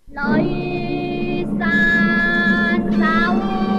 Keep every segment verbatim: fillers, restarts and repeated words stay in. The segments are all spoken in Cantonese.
女殺手。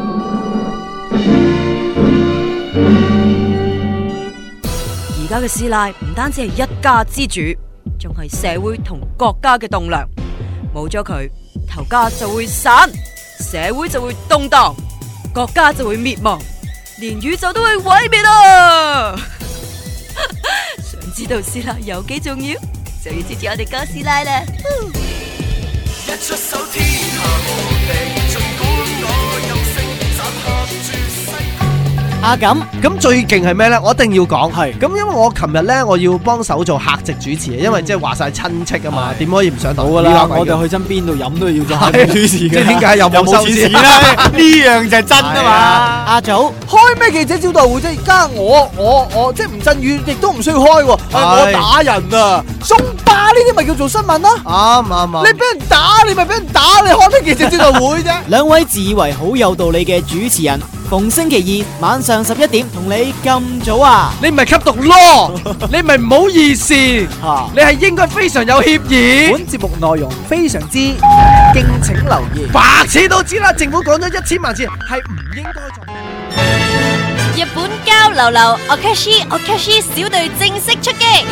而家嘅師奶唔單止係一家之主，仲係社會同國家嘅棟梁。冇咗佢，頭家就會散，社會就會動盪，國家就會滅亡，連宇宙都會毀滅啊！想知道師奶有幾重要，就要支持我哋哥師奶啦！ 一出手天下無敵，盡管我有聲集合絕世。 啊咁咁最勁係咩咧？我一定要講係咁，因為我琴日咧我要幫手做客席主持，因為即係話晒親戚啊嘛，點可以唔上到好噶啦！我哋去親邊度飲都要做客席主持嘅， 即係點解有冇收視咧？呢樣就係真啊嘛！阿祖開咩記者招待會啫？而家我我我即係吳鎮宇亦都唔需要開喎，我打人啊！送霸呢啲咪叫做新聞咯？ 啱啱啱！ 你俾人打，你咪俾人打，你開咩記者招待會啫？ 兩位自以為好有道理嘅主持人，逢星期二晚上十一點同你咁早啊！ 你唔係吸毒咯，你唔係唔好意思，你係應該非常有歉意。 本節目內容非常之，敬請留意。 白痴都知啦，政府講咗一千萬次係唔應該做。 日本交流流 Okashi Okashi 小隊正式出擊，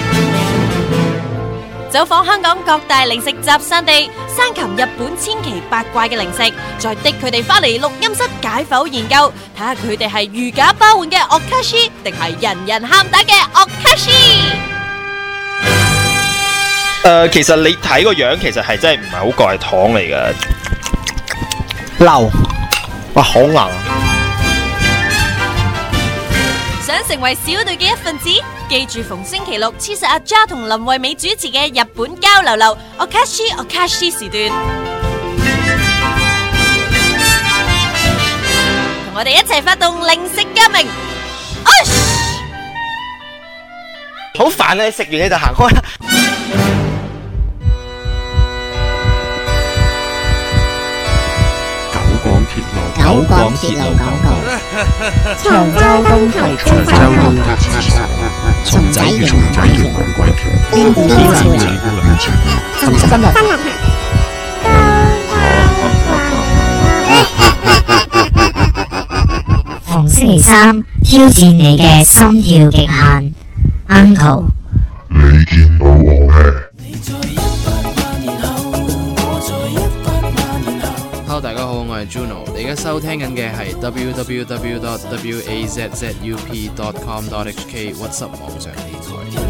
走訪香港各大零食集散地，生擒日本千奇百怪嘅零食，再滴佢哋翻嚟錄音室解剖研究，睇下佢哋係如假包換嘅 Okashi 定係人人喊打嘅 Okashi。 誒，其實你睇個樣，其實係真係唔係好過係糖嚟㗎， 流， 哇，好硬啊！ 想成為小隊嘅一份子，記住逢星期六黐實阿 J 同林慧美主持嘅日本交流流 Okashi Okashi 時段，同我哋一齊發動零食革命。 好煩啊！食完你就行開啦。 九廣鐵路廣告，長洲東堤長洲東堤松仔園松仔園玫瑰田，邊啲天朝嚟？今日今日逢星期三挑戰你嘅心跳極限 ，Uncle。 你見到我咩？ Hello， 大家好，我係 Juno， 你而家收聽緊嘅係 double-u double-u double-u dot wazzup dot com dot h k What's Up 網上電台。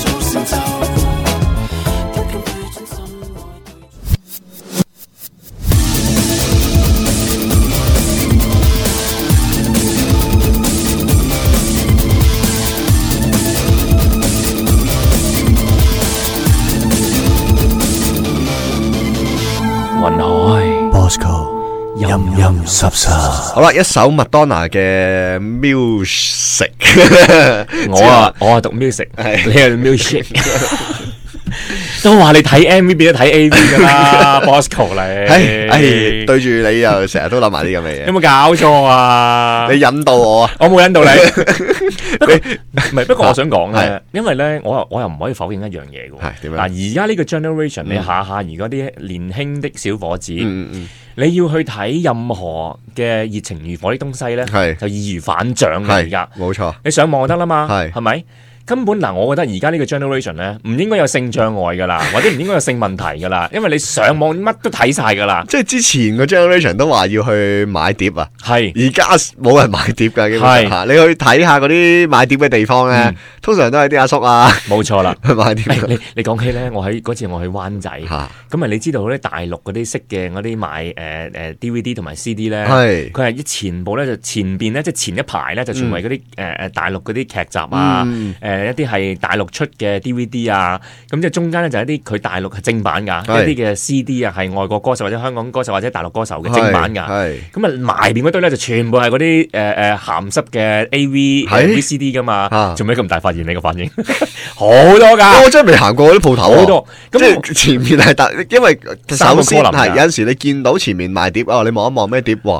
雲海 Bosco 陰陰濕濕。 好啦，一首麥當娜嘅 music， 我啊我啊讀 music， 你係 music。都話你睇 M V 變咗睇 A V 噶啦，Bosco 你， 唉唉，對住你又成日都諗埋啲咁嘅嘢， 有冇搞錯啊？ 你引導我啊？ 我冇引導你，唔係，不過我想講咧，因為咧，我我又唔可以否認一樣嘢嘅。係點樣？嗱，而家呢個 generation，你下下而家啲年輕的小伙子，你要去睇任何嘅熱情如火啲東西咧，就易如反掌嘅而家。 冇錯， 你上網就得啦嘛，係係咪？根本嗱，我覺得而家呢個 generation 咧，唔應該有性障礙噶啦，或者唔應該有性問題噶啦，因為你上網乜都睇晒噶啦。即係之前個 generation 都話要去買碟啊， 係而家冇人買碟噶，基本上你去睇下嗰啲買碟嘅地方咧，嗯、通常都係啲阿叔啊， 冇錯啦， 去買碟。 哎、你你講起咧，我喺嗰次我去灣仔，咁啊你知道嗰啲大陸嗰啲識嘅嗰啲買誒誒、呃、D V D 同埋 C D 咧，佢係一前部咧就前邊咧即係前一排咧就全為嗰啲誒誒大陸嗰啲劇集啊，誒、嗯。呃一啲係大陸出嘅 D V D 啊，咁即係中間咧就係一啲佢大陸係正版噶，一啲嘅 C D 啊係外國歌手或者香港歌手或者大陸歌手嘅正版噶，咁啊埋邊嗰堆咧就全部係嗰啲誒誒鹹濕嘅 A V V C D 噶嘛，做咩咁大發現你個反應？好多噶， 我真係未行過嗰啲鋪頭， 好多， 即係前面係大，因為首先係有陣時你見到前面賣碟啊，你望一望咩碟喎？咁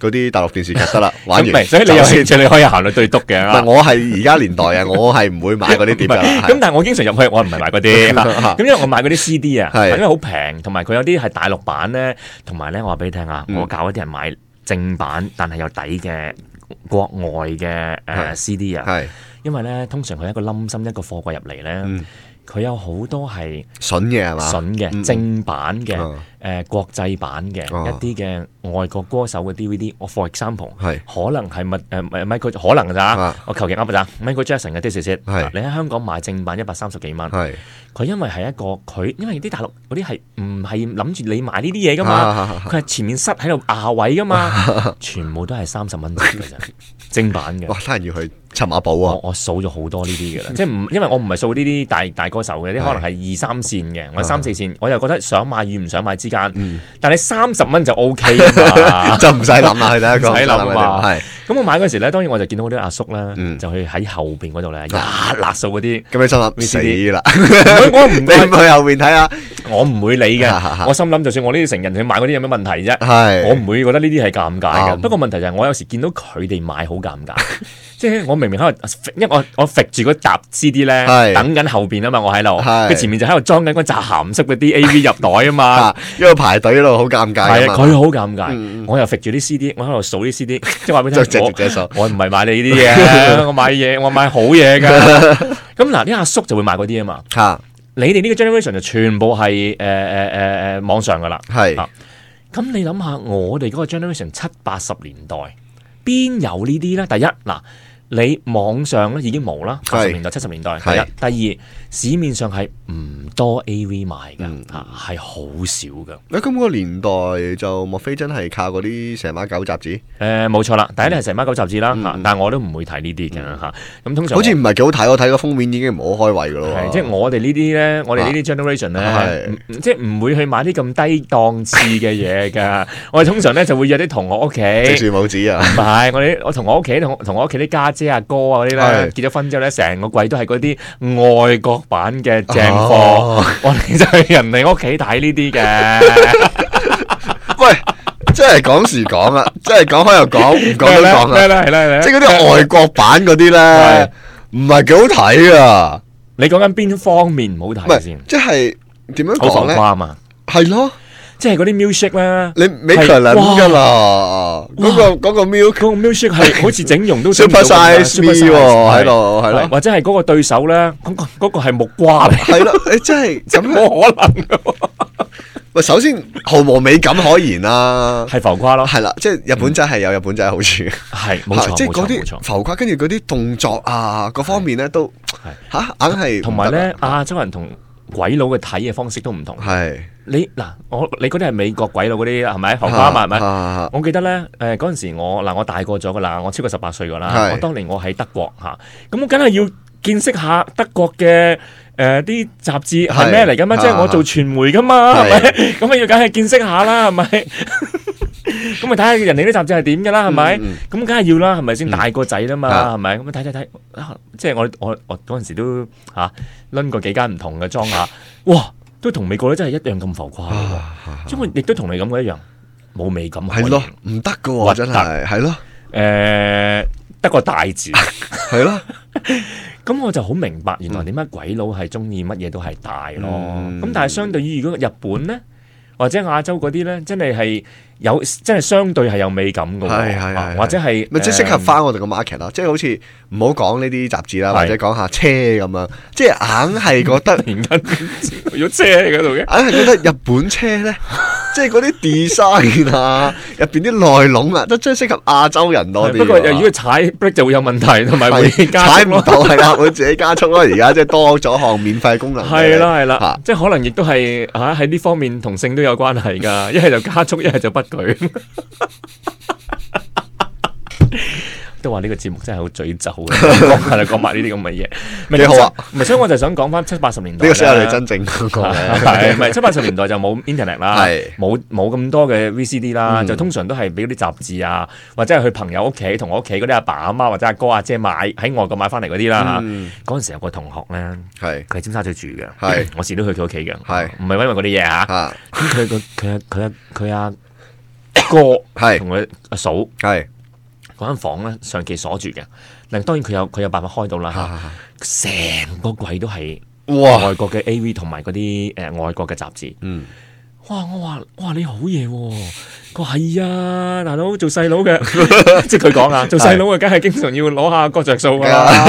嗰啲大陸電視劇得啦，玩完。 所以你有興趣你可以行去對篤嘅。 唔係，我係而家年代啊，我係唔會買嗰啲碟㗎。 咁但係我經常入去，我唔係買嗰啲。咁因為我買嗰啲 C D 啊，因為好平，同埋佢有啲係大陸版咧，同埋咧我話俾你聽啊，我教一啲人買正版但係有底嘅國外嘅誒 C D 啊，因為咧通常佢一個冧心一個貨櫃入嚟咧。佢有好多係筍嘅係嘛？ 筍嘅正版嘅誒國際版嘅一啲嘅外國歌手嘅 D V D，我 for example 係可能係乜誒 Michael 可能㗎咋？我求其噏咋 Michael Jackson 嘅 This Is It，你喺香港買正版一百三十幾蚊，佢因為係一個佢因為啲大陸嗰啲係唔係諗住你買呢啲嘢㗎嘛？佢係前面塞喺度壓位㗎嘛，全部都係三十蚊嘅啫，正版嘅。 哇！當然要去尋下寶啊！ 我我數咗好多呢啲嘅啦，即係唔因為我唔係數呢啲大大歌手嘅，啲可能係二三線嘅，我三四線，我又覺得想買與唔想買之間，但係三十蚊就 O K 啊嘛， 就唔使諗啦，佢第一個唔使諗啊嘛。 係咁我買嗰時咧，當然我就見到嗰啲阿叔啦，就去喺後邊嗰度咧，一勒數嗰啲。 咁你心諗死啦！ 我唔你唔去後邊睇下， 我唔會理嘅。我心諗就算我呢啲成人去買嗰啲有咩問題啫？係我唔會覺得呢啲係尷尬嘅。不過問題就係我有時見到佢哋買好尷尬。即係我明明喺度，因為我我揈住嗰沓 C D 咧，等緊後邊啊嘛，我喺度，佢前面就喺度裝緊嗰扎鹹濕嗰啲 A V 入袋啊嘛， 一路排隊一路好尷尬。 係啊，佢好尷尬，我又揈住啲 C D，我喺度數啲 C D，即係話俾你聽，我我唔係買你呢啲嘢，我買嘢，我買好嘢㗎。咁嗱，啲阿叔就會買嗰啲啊嘛。嚇，你哋呢個 generation 就全部係誒誒誒誒網上㗎啦。係，咁你諗下，我哋嗰個 generation 七八十年代邊有呢啲咧？第一嗱。你網上咧已經冇啦，八十年代、七十年代。第一，第二，市面上係唔多 A V 賣嘅，嚇係好少嘅。 誒咁個年代就莫非真係靠嗰啲蛇馬狗雜誌？ 誒冇錯啦，第一咧係蛇馬狗雜誌啦嚇，但係我都唔會睇呢啲嘅嚇。咁通常好似唔係幾好睇，我睇個封面已經唔好開胃嘅咯。 係即係我哋呢啲咧，我哋呢啲 generation 咧，即係唔會去買啲咁低檔次嘅嘢㗎。我哋通常咧就會約啲同學屋企， 直樹母子啊， 唔係我哋我同我屋企同同我屋企啲家姐阿哥啊嗰啲咧，結咗婚之後咧，成個櫃都係嗰啲外國版嘅正貨，我哋就去人哋屋企睇呢啲嘅。 喂，真係講時講啊，真係講開又講，唔講都講啊。 係啦係啦， 即係嗰啲外國版嗰啲咧，唔係幾好睇啊。 你講緊邊方面唔好睇先？ 即係點樣講咧？ 好浮誇啊嘛。 係咯。 即係嗰啲 milkshake 咧， 你美強諗㗎啦，嗰個嗰個 milk 嗰個 milkshake 係好似整容都 super size me 喎，喺度係咯， 或者係嗰個對手咧，嗰個嗰個係木瓜嚟， 係咯，你真係咁冇可能㗎。 喂，首先毫無美感可言啦， 係浮誇咯， 係啦，即係日本仔係有日本仔好處， 係冇錯， 即係嗰啲浮誇，跟住嗰啲動作啊，各方面咧都嚇硬係， 同埋咧亞洲人同鬼佬嘅睇嘅方式都唔同， 係。 你嗱，我你嗰啲係美國鬼佬嗰啲係咪浮誇嘛？係咪？我記得咧，誒嗰陣時我嗱我大個咗噶啦，我超過十八歲噶啦。我當年我喺德國嚇，咁我梗係要見識下德國嘅誒啲雜誌係咩嚟噶嘛？即係我做傳媒噶嘛，係咪？咁啊要梗係見識下啦，係咪？咁咪睇下人哋啲雜誌係點噶啦，係咪？咁梗係要啦，係咪先？大個仔啦嘛，係咪？咁啊睇睇睇，即係我我我嗰陣時都嚇攆過幾間唔同嘅裝下，哇！都同美國咧真係一樣咁浮誇嘅，因為亦都同你咁嘅一樣冇美感。 係咯，唔得嘅喎，真係係咯， 誒得個大字係咯。 咁我就好明白原來點解鬼佬係中意乜嘢都係大咯。咁但係相對於如果日本咧，或者亞洲嗰啲咧，真係係有真係相對係有美感嘅， 係係係， 或者係咪即係適合翻我哋個 market 咯？即係好似唔好講呢啲雜誌啦，或者講下車咁樣，即係硬係覺得突然間有車喺嗰度嘅， 硬係覺得日本車咧，即係嗰啲 design 啊，入邊啲內籠啊，都真係適合亞洲人多啲。 不過如果踩 brake 就會有問題，同埋會踩唔到係啦，會自己加速咯。而家即係多咗項免費功能。 係啦係啦，即係可能亦都係嚇喺呢方面同性都有關係㗎。一係就加速，一係就不舉。都話呢個節目真係好咀咒嘅，係啦，講埋呢啲咁嘅嘢， 幾好啊！ 唔係，所以我就想講翻七八十年代呢個先係你真正嗰個係，唔係七八十年代就冇 internet 啦，冇冇咁多嘅 V C D 啦，就通常都係俾嗰啲雜誌啊，或者係去朋友屋企同我屋企嗰啲阿爸阿媽或者阿哥阿姐買喺外國買翻嚟嗰啲啦。嗰陣時有個同學咧，係佢喺尖沙咀住嘅，係我時都去佢屋企嘅，係唔係因為嗰啲嘢嚇？咁佢個佢佢佢阿哥係同佢阿嫂係嗰間房咧，長期鎖住嘅。嗱，當然佢有佢有辦法開到啦。成個櫃都係外國嘅 A V 同埋嗰啲誒外國嘅雜誌。嗯，哇！我話哇你好嘢喎！佢話係啊，大佬做細佬嘅，即係佢講啊，做細佬嘅梗係經常要攞下個着數㗎啦。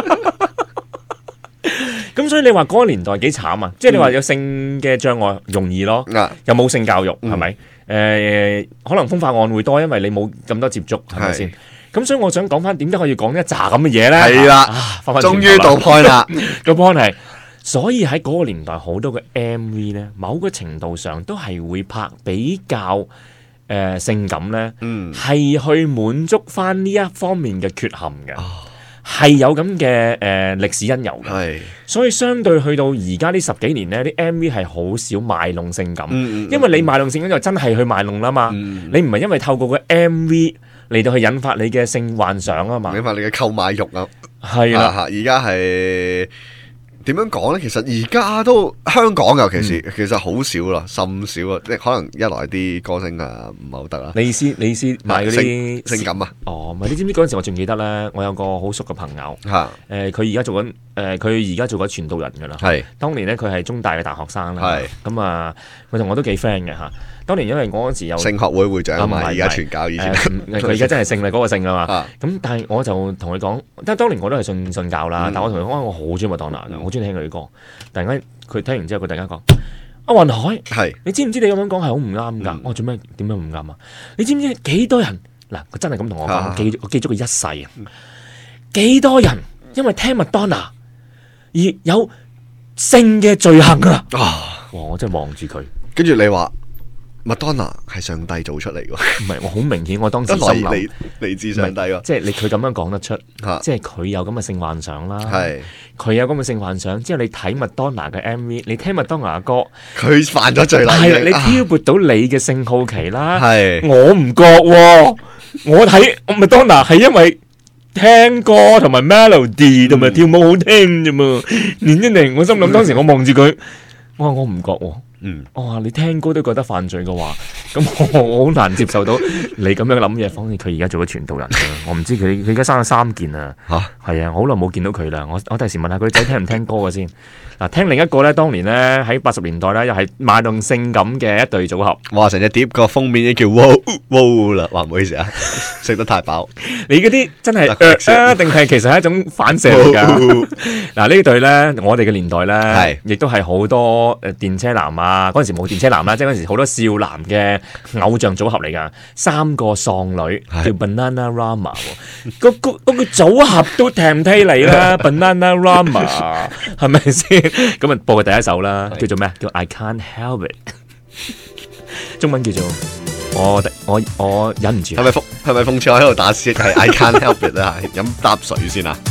咁所以你話嗰個年代幾慘啊！即係你話有性嘅障礙容易咯，嗯、又冇性教育係咪？誒、嗯呃，可能風化案會多，因為你冇咁多接觸，係咪先？咁所以我想講翻，點解我要講一紮咁嘅嘢咧？係啦，終於到 point 啦，個 point 係，所以喺嗰個年代好多嘅 M V 咧，某個程度上都係會拍比較誒、呃、性感咧，嗯，係去滿足翻呢一方面嘅缺陷嘅。哦係有咁嘅誒歷史因由嘅，所以相對去到而家呢十幾年咧，啲 M V 係好少賣弄性感，嗯嗯、因為你賣弄性感就真係去賣弄啦嘛，嗯、你唔係因為透過個 M V 嚟到去引發你嘅性幻想啊嘛，引發你嘅購買欲啊，係啦，而家係。點樣講咧？其實而家都香港尤其是、嗯、其實好少啦，甚少啊！即係可能一來啲歌星啊唔係好得啦。你意思你意思買嗰啲性感啊？哦，唔係你知唔知嗰陣時我仲記得咧？我有個好熟嘅朋友，嚇誒佢而家做緊誒佢而家做緊傳道人㗎啦。係當年咧佢係中大嘅大學生啦。係咁啊，佢同我都幾 friend 嘅嚇。當年因為我嗰時有聖學會會長啊嘛，而家傳教以前佢而家真係聖啦嗰個聖啊嘛。咁但係我就同佢講，但係當年我都係信信教啦。但係我同佢講，我好中意麥當娜嘅，我好中意聽佢啲歌。突然間佢聽完之後，佢突然間講：阿雲海，係你知唔知你咁樣講係好唔啱㗎？我做咩點樣唔啱啊？你知唔知幾多人嗱？佢真係咁同我講，我記我記咗佢一世啊！幾多人因為聽麥當娜而有性嘅罪行啊！哇！我真係望住佢，跟住你話。麥當娜係上帝做出嚟嘅，唔係我好明顯，我當時心諗嚟自上帝喎，即係你佢咁樣講得出，即係佢有咁嘅性幻想啦，係佢有咁嘅性幻想，之後你睇麥當娜嘅 M V， 你聽麥當娜嘅歌，佢犯咗罪啦，係你挑撥到你嘅性好奇啦，係我唔覺喎，我睇麥當娜係因為聽歌同埋 melody 同埋跳舞好聽啫嘛，連一零我心諗當時我望住佢，我話我唔覺喎。嗯，我話、哦、你聽歌都覺得犯罪嘅話，咁我我好難接受到你咁樣諗嘢。反正佢而家做咗傳道人啦，我唔知佢佢而家生咗三件啊，吓係啊，好耐冇見到佢啦。我我第時問下佢仔聽唔聽歌嘅先。嗱，聽另一個咧，當年咧喺八十年代咧，又係賣弄性感嘅一對組合。哇，成隻碟個封面已經叫 Wow Wow 啦，話唔好意思啊，食得太飽。你嗰啲真係啊，定係其實係一種反射嚟㗎？嗱呢對咧，我哋嘅年代咧，係亦都係好多誒電車男啊，嗰陣時冇電車男啦，即係嗰陣時好多少男嘅偶像組合嚟㗎，三個喪女叫 Bananarama， 嗰個嗰個組合都聽唔聽嚟啦 ，Bananarama 係咪先？咁啊，播嘅第一首啦，叫做咩？叫 I Can't Help It， 中文叫做我我我忍唔住。係咪諷係咪諷刺我喺度打嗝？係 I Can't Help It 啊！飲啖水先啊！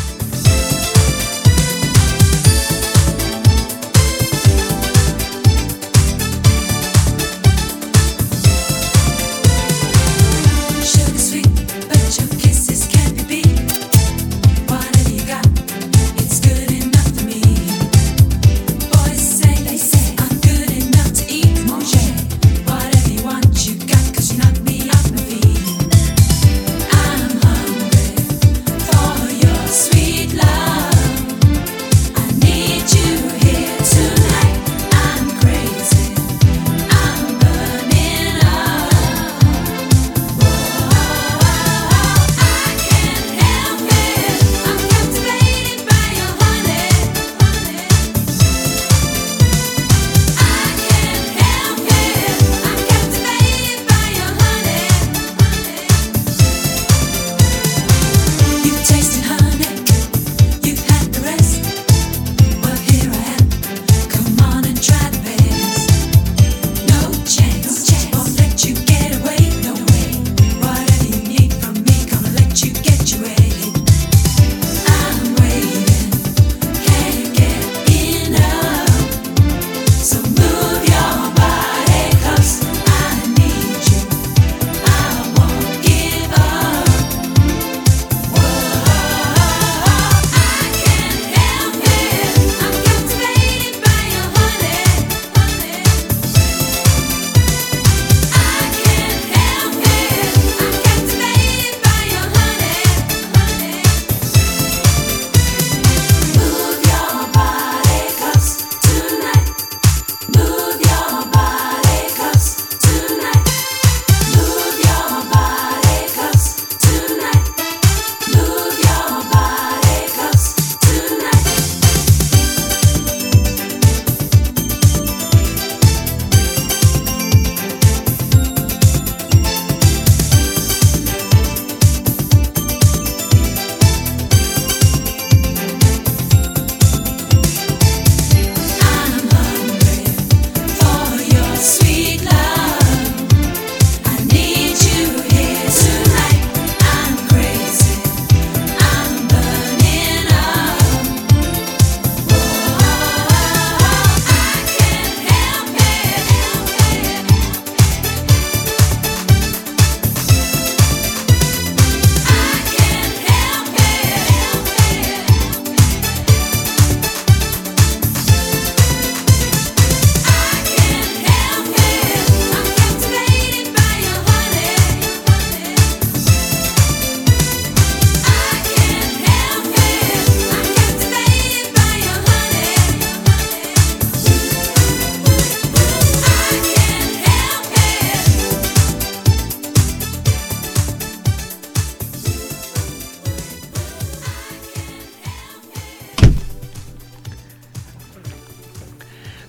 Sweet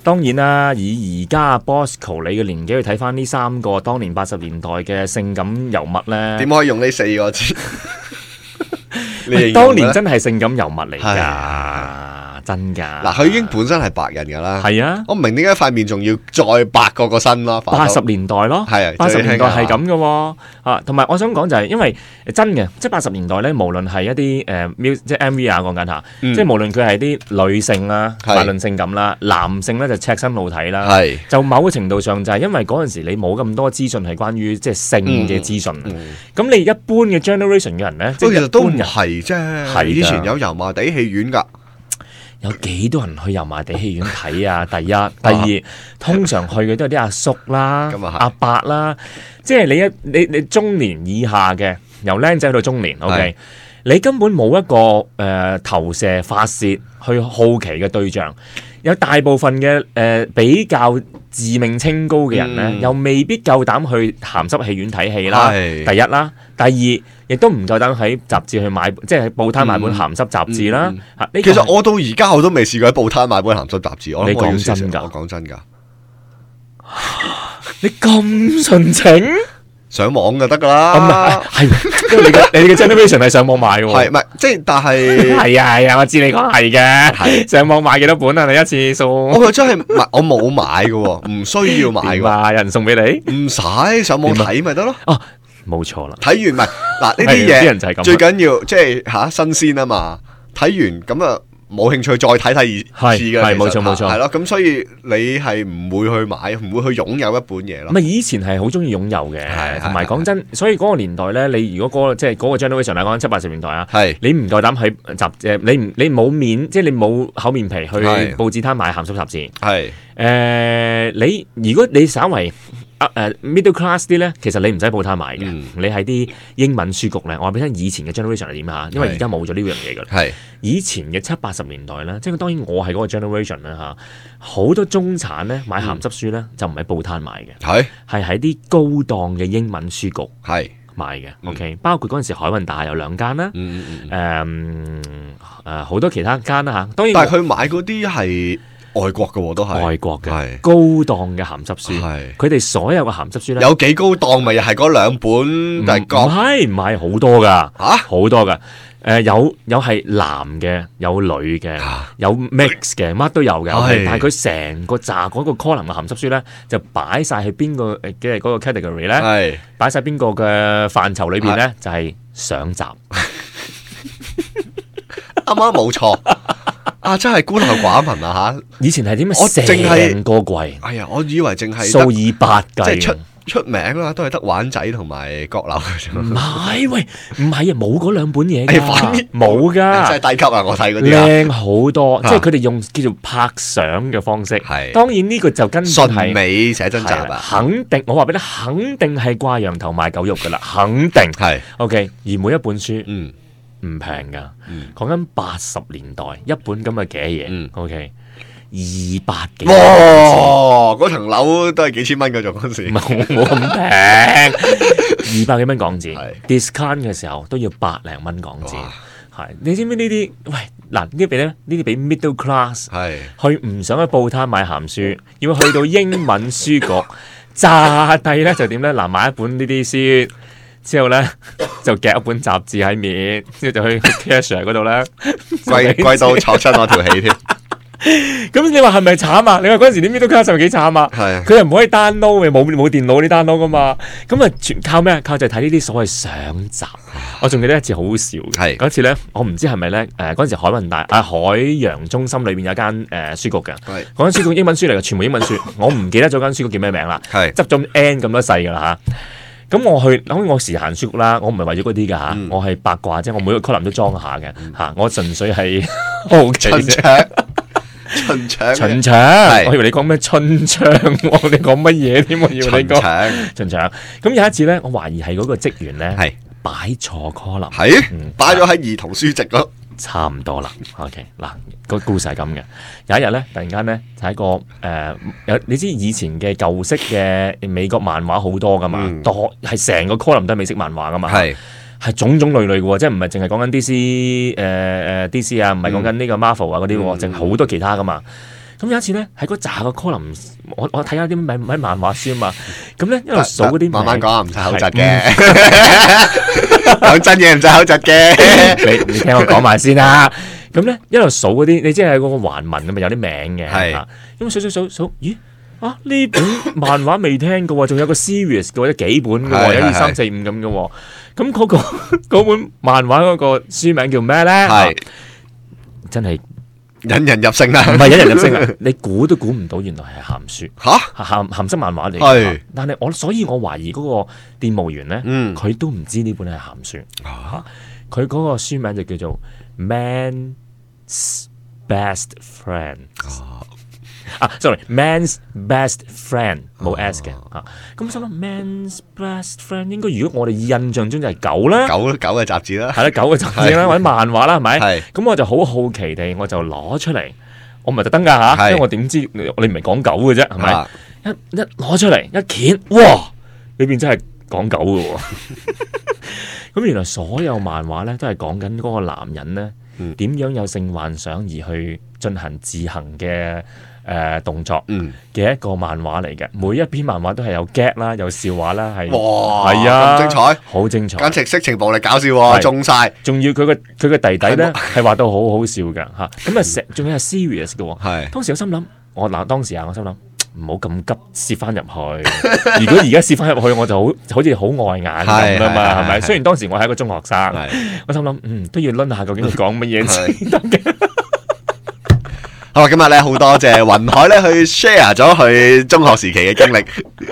當然啦，以而家 Bosco 你嘅年紀去睇翻呢三個當年八十年代嘅性感尤物咧， 點可以用呢四個字？ 你當年真係性感尤物嚟㗎。真噶， 嗱佢已經本身係白人噶啦， 係啊， 我唔明點解塊面仲要再白過個身咯。 八十年代咯， 係啊， 八十年代係咁嘅喎，啊，同埋我想講就係因為真嘅，即係八十年代咧，無論係一啲誒 music 即係 M V 啊，講緊嚇，即係無論佢係啲女性啦，無論性感啦，男性咧就赤身露體啦，係就某個程度上就係因為嗰陣時你冇咁多資訊係關於即係性嘅資訊，咁你一般嘅 generation 嘅人咧，即係其實都唔係啫，以前有油麻地戲院㗎。有幾多人去油麻地戲院睇啊？第一，第二，通常去嘅都係啲阿叔啦、阿伯啦，即係你一你你中年以下嘅，由僆仔到中年 ，OK， 你根本冇一個誒、呃、投射發泄去好奇嘅對象。有大部分嘅誒、呃、比較自命清高嘅人咧，嗯、又未必夠膽去鹹濕戲院睇戲啦。第一啦，第二亦都唔夠膽喺雜誌去買，即係喺報攤買本鹹濕雜誌啦。嗯嗯嗯、 其實我到而家我都未試過喺報攤買本鹹濕雜誌。我你講真㗎？ 我講真㗎。 你咁純情？ 上網就得噶啦， 係，因為你嘅你嘅 generation 係上網買喎， 係，唔係，即係但係係啊係啊，我知你講係嘅，上網買幾多本啊？你一次數， 我真係唔係，我冇買嘅，唔需要買嘅， 有人送俾你， 唔使上網睇咪得咯。 哦，冇錯啦， 睇完咪嗱呢啲嘢，最緊要即係吓新鮮啊嘛，睇完咁啊。冇興趣再睇睇二次嘅， 係冇錯冇錯， 係咯，咁所以你係唔會去買，唔會去擁有一本嘢咯。 咁啊，以前係好中意擁有嘅，同埋講真，所以嗰個年代咧，你如果嗰個即係嗰個 generation 嚟講七八十年代啊，係你唔夠膽喺雜誒，你唔你冇面，即係你冇厚面皮去報紙攤買鹹濕雜誌，係誒，你如果你稍為啊誒 middle class 啲咧，其實你唔使報攤買嘅，你喺啲英文書局咧，我話俾你聽以前嘅 generation 係點嚇，因為而家冇咗呢樣嘢㗎啦。係以前嘅七八十年代咧，即係當然我係嗰個 generation 啦嚇，好多中產咧買鹹濕書咧就唔喺報攤買嘅，係係喺啲高檔嘅英文書局係買嘅。OK，包括嗰陣時海運大廈有兩間啦，誒誒好多其他間啦嚇。當然，但係佢買嗰啲係外國嘅喎，都係外國嘅高檔嘅鹹濕書，佢哋所有嘅鹹濕書咧有幾高檔咪又係嗰兩本，但係唔係唔係好多噶嚇，好多噶誒有有係男嘅，有女嘅，有 mix 嘅，乜都有嘅。但係佢成個扎嗰個 column 嘅鹹濕書咧，就擺晒喺邊個嘅嗰個 category 咧，係擺晒邊個嘅範疇裏邊咧，就係上集。 啱啱冇錯。啊！真係孤陋寡聞啊吓！ 以前係點啊？ 我淨係成個櫃。 哎呀，我以為淨係數以百計， 即係出出名啦，都係得玩仔同埋閣樓嘅啫。 唔係喂，唔係啊，冇嗰兩本嘢㗎，冇㗎， 真係低級啊！我睇嗰啲靚好多，即係佢哋用叫做拍相嘅方式。係當然呢個就跟純美寫真集啊， 肯定我話俾你，肯定係掛羊頭賣狗肉㗎啦，肯定係。OK，而每一本書，嗯。唔平噶，講緊八十年代一本咁嘅嘅嘢，OK，二百幾。哇！ 嗰層樓都係幾千蚊嗰種嗰時， 冇冇咁平，二百幾蚊港紙，discount 嘅時候都要百零蚊港紙。係你知唔知呢啲？喂，嗱呢啲俾咧，呢啲俾 middle class 係去唔想去報攤買鹹書，要去到英文書局炸低咧就點咧？嗱，買一本呢啲書。之後咧就夾一本雜誌喺面，之後就去 cashier 嗰度咧， 貴貴到戳親我條氣添。 咁你話係咪慘啊？你話嗰陣時啲 middle class 係咪幾慘啊？係啊，佢又唔可以 download 嘅，冇冇電腦啲 download 噶嘛。咁啊，全靠咩？靠就係睇呢啲所謂相集。我仲記得一次好笑嘅，係嗰次咧，我唔知係咪咧，誒嗰陣時海運大啊海洋中心裏邊有間誒、呃、書局嘅，嗰間書局英文書嚟嘅，全部英文書。我唔記得咗間書局叫咩名啦，係執咗 N 咁多細噶啦嚇。咁我去，咁我時行書局啦，我唔係為咗嗰啲㗎嚇，嗯、我係八卦啫，我每個 column 都裝下嘅嚇，嗯、我純粹係好奇啫。 秦場， 秦場，我以為你講咩春槍，我你講乜嘢添？我以為你講秦場。咁有一次咧，我懷疑係嗰個職員咧係擺錯 column， 係擺咗喺兒童書籍咯。 差唔多啦 ，OK 嗱，個故事係咁嘅。有一日咧，突然間咧，就係一個誒、呃，有你知以前嘅舊式嘅美國漫畫好多噶嘛，嗯、多係成個 column 都係美式漫畫噶嘛，係係是種種類類嘅喎，即係唔係淨係講緊 D C 誒、呃、誒 D C 啊，唔係講緊呢個 Marvel 啊嗰啲喎，淨係好多其他噶嘛。 咁有一次咧，喺嗰扎個 column，我我睇下啲咪咪漫畫書啊嘛。咁咧一路數嗰啲， 慢慢講啊，唔使口窒嘅。講真嘢唔使口窒嘅。 你你聽我講埋先啦。咁咧一路數嗰啲，你即係嗰個環文咁咪有啲名嘅。係。咁數數數數，咦？啊！呢本漫畫未聽過喎，仲有個 series 嘅，或者幾本嘅喎，一二三四五咁嘅喎。咁嗰個嗰本漫畫嗰個書名叫咩咧？係真係引人入勝啊！ 唔係引人入勝啊！你估都估唔到，原來係鹹書嚇鹹鹹濕漫畫嚟。係，但係我所以我懷疑嗰個店務員咧，佢都唔知呢本係鹹書嚇。佢嗰個書名就叫做 Man's Best Friend。啊 ，sorry，Man's Best Friend 冇 S 嘅嚇，咁心諗 Man's Best Friend 應該如果我哋印象中就係狗啦， 狗狗嘅雜誌啦， 係啦，狗嘅雜誌啦，或者漫畫啦，係咪？係，咁我就好好奇地我就攞出嚟，我唔係特登㗎嚇，因為我點知你唔係講狗嘅啫，係咪？一一攞出嚟一揭，哇！裏邊真係講狗嘅喎，咁原來所有漫畫咧都係講緊嗰個男人咧點樣有性幻想而去進行自行嘅。誒、呃、動作嘅一個漫畫嚟嘅，每一篇漫畫都係有 get 啦，有笑話啦，係哇， 係啊， 咁精彩， 好精彩， 簡直色情暴力搞笑喎，中晒， 仲要佢個佢個弟弟咧係畫到好好笑㗎嚇，咁啊成仲要係 serious 嘅喎，係當時我心諗，我嗱當時啊，我心諗唔好咁急攝翻入去，如果而家攝翻入去，我就好好似好礙眼咁啊嘛，係咪？雖然當時我係一個中學生，我心諗嗯都要論下究竟佢講乜嘢先得嘅。 好，今日咧好多謝雲海咧去 share 咗佢中學時期嘅經歷。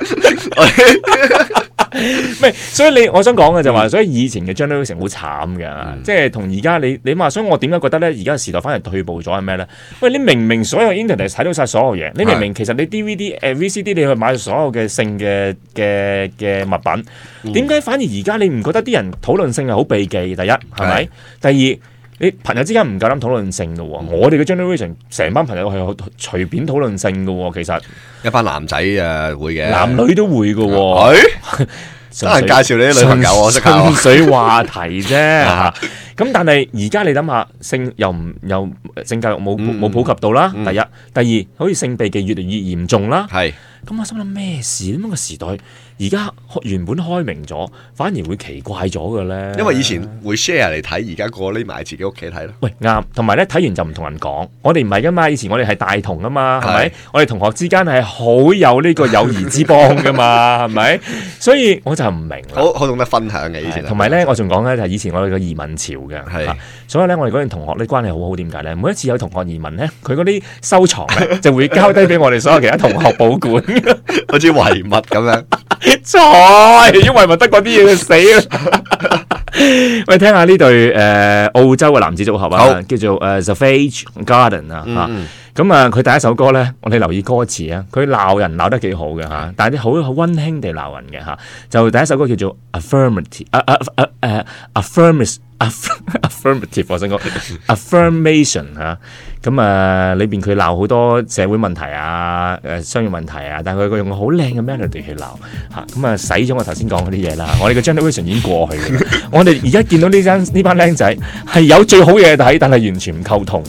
唔係，所以你我想講嘅就話，所以以前嘅 generation 好慘㗎，嗯、即係同而家你你話，所以我點解覺得咧，而家嘅時代反而退步咗係咩咧？喂，你明明所有 internet 睇到晒所有嘢，你明明其實你 D V D 誒 V C D 你去買所有嘅性嘅嘅嘅物品，點解、嗯、反而而家你唔覺得啲人討論性係好避忌？第一係咪？是第二。你朋友之間唔夠膽討論性嘅喎，嗯、我哋嘅 generation 成班朋友係隨便討論性嘅喎，其實一班男仔誒會嘅，男女都會嘅喎。真係介紹你啲女朋友，我識純粹話題啫。咁但係而家你諗下，性又唔又性教育冇冇普及到啦。嗯、第一，第二，好似性避忌越嚟越嚴重啦。係。咁我心諗咩事？咁樣個時代而家原本開明咗，反而會奇怪咗嘅咧。因為以前會 share 嚟睇，而家個匿埋自己屋企睇咯。喂，啱，同埋咧睇完就唔同人講。我哋唔係噶嘛，以前我哋係大同啊嘛，係咪？我哋同學之間係好有呢個友誼之邦噶嘛，係咪？所以我就唔明。好好懂得分享嘅以前。同埋咧，我仲講咧就係以前我哋個移民潮嘅，係。所以咧，我哋嗰陣同學咧關係好好，點解咧？每一次有同學移民咧，佢嗰啲收藏咧就會交低俾我哋所有其他同學保管。好似遺物咁樣，錯，如果遺物得嗰啲嘢就死啦。喂，聽下呢隊誒澳洲嘅男子組合啊，叫做誒 Savage Garden 啊嚇。咁啊，佢第一首歌咧，我哋留意歌詞啊，佢鬧人鬧得幾好嘅嚇，但係啲好好溫馨地鬧人嘅嚇。就第一首歌叫做 Affirmative，啊啊啊誒 Affirmative。affirmative 我想講 affirmation 嚇，咁啊裏邊佢鬧好多社會問題啊，誒商業問題啊，但係佢佢用個好靚嘅 melody 去鬧嚇，咁啊洗咗我頭先講嗰啲嘢啦。我哋嘅 generation 已經過去嘅，我哋而家見到呢間呢班僆仔係有最好嘢睇，但係完全唔溝通。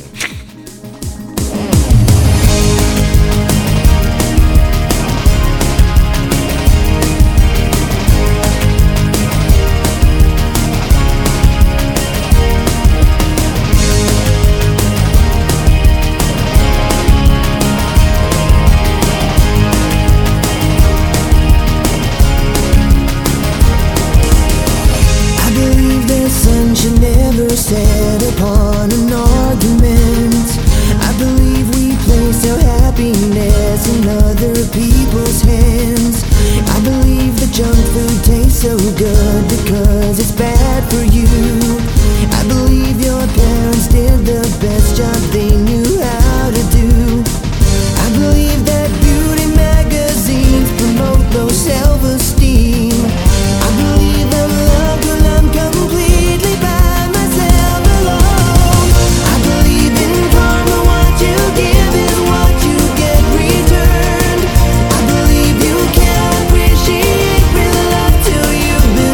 Set upon an argument. I believe we place our happiness in other people's hands. I believe the junk food tastes so good because it's bad for you. I believe your parents did the best job they knew how to do. I believe that beauty magazines promote low self-esteem. I believe I'm loved when I'm completely by you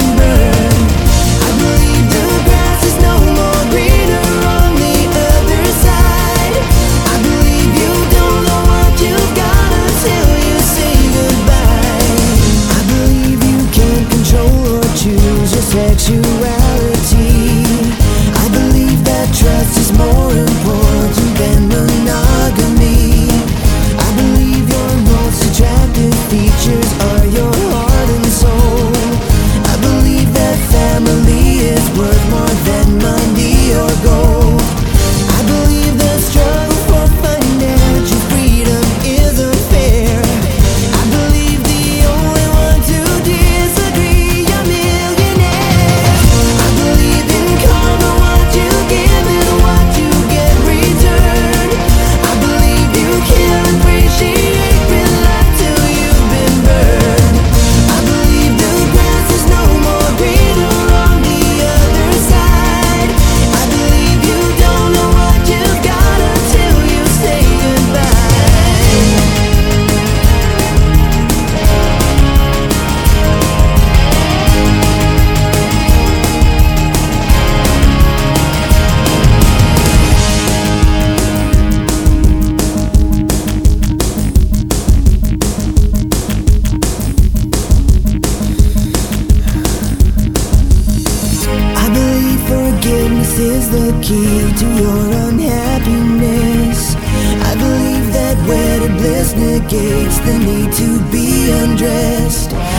to your unhappiness. I believe that wedded bliss negates the need to be undressed.